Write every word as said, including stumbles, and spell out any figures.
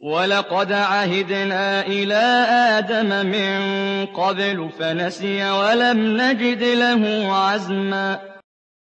وَلَقَدْ عَهِدْنَا إِلَىٰ آدَمَ مِن قَبْلُ فَنَسِيَ وَلَمْ نَجِدْ لَهُ عَزْمًا